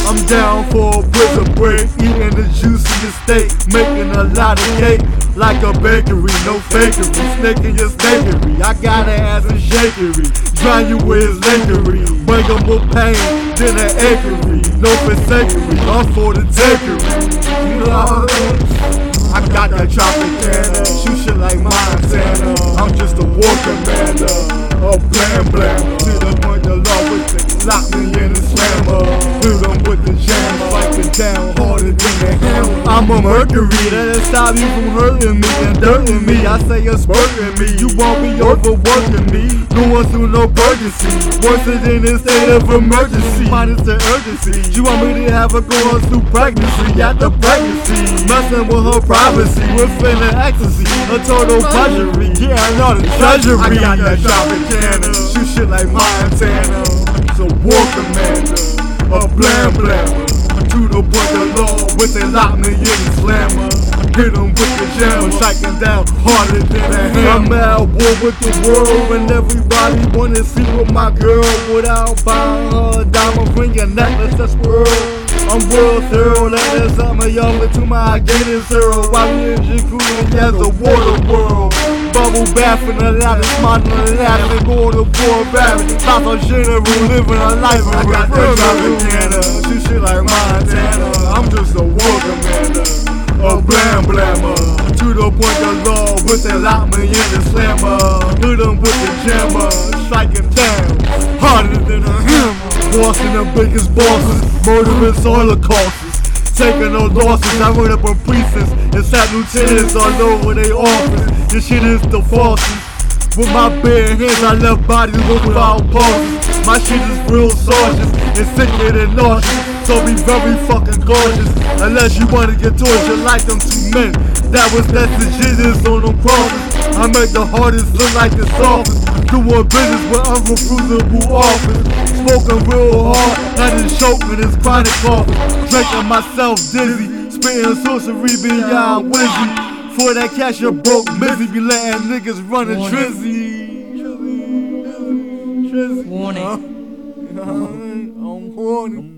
I'm down for a prison break, eating the juiciest steak, making a lot of cake like a bakery, no fakery, snaking your snakery. I got an ass in shakery, drown you with his lakery, bring him more pain than an acrery, no forsakery, I'm for the takery. You know, I got that Tropicana, shoot shit like Montana. I'm just a war commander, a blam blam. To the point the law with it, lock me in the slammer. Hit them with the jam, fighting down harder than the hammer. I'm a Mercury, that'll stop you from hurting me and dirting me. I say you're spurting me, you won't be overworking me. Going through no urgency, worse than a state of emergency. Minus the urgency, you want me to have her going through pregnancy after pregnancy, messing with her privacy, we're feeling ecstasy, a total budgery, getting all the treasury. I got that Tropicana, shoot shit like Montana. It's a war commander, a blam blammer. To the point the law with they lock me in the slammer. Hit them with the jammer, striking down harder than a hammer. I'm at war with the world and everybody wanna see with my girl without buying her a diamond ring and necklace that's world. I'm real thorough, that is something young to my getting zero. While we in jacuzzi as a water world. Bubble bathing a lot of smarter than laughing, going to war rapping. Lots of general, living a life of I got that Tropicana, shoot shit like Montana. I'm just a war commander, a blam blammer. To the point the law with they lock me in the slammer. Hit them with the jammer, striking down harder than a hammer. Bossing the biggest bosses, murderous holocausts, taking no losses. I run up on precincts and sat lieutenants all over their office. This shit is the falsest. With my bare hands, I left bodies without pauses. My shit is real saucious and sicker than nauseous. So be very fucking cautious, unless you wanna get tortured like them two men that was testing Jesus on them crosses. I make the hardest look like the softest, doing business with unrefusable offers. Smoking real hard, had it choking, it's chronic coughing. Drinking myself dizzy, spitting sorcery beyond wizzy. For that cash you broke busy, be letting niggas run a trizzy. Warning. I'm horny.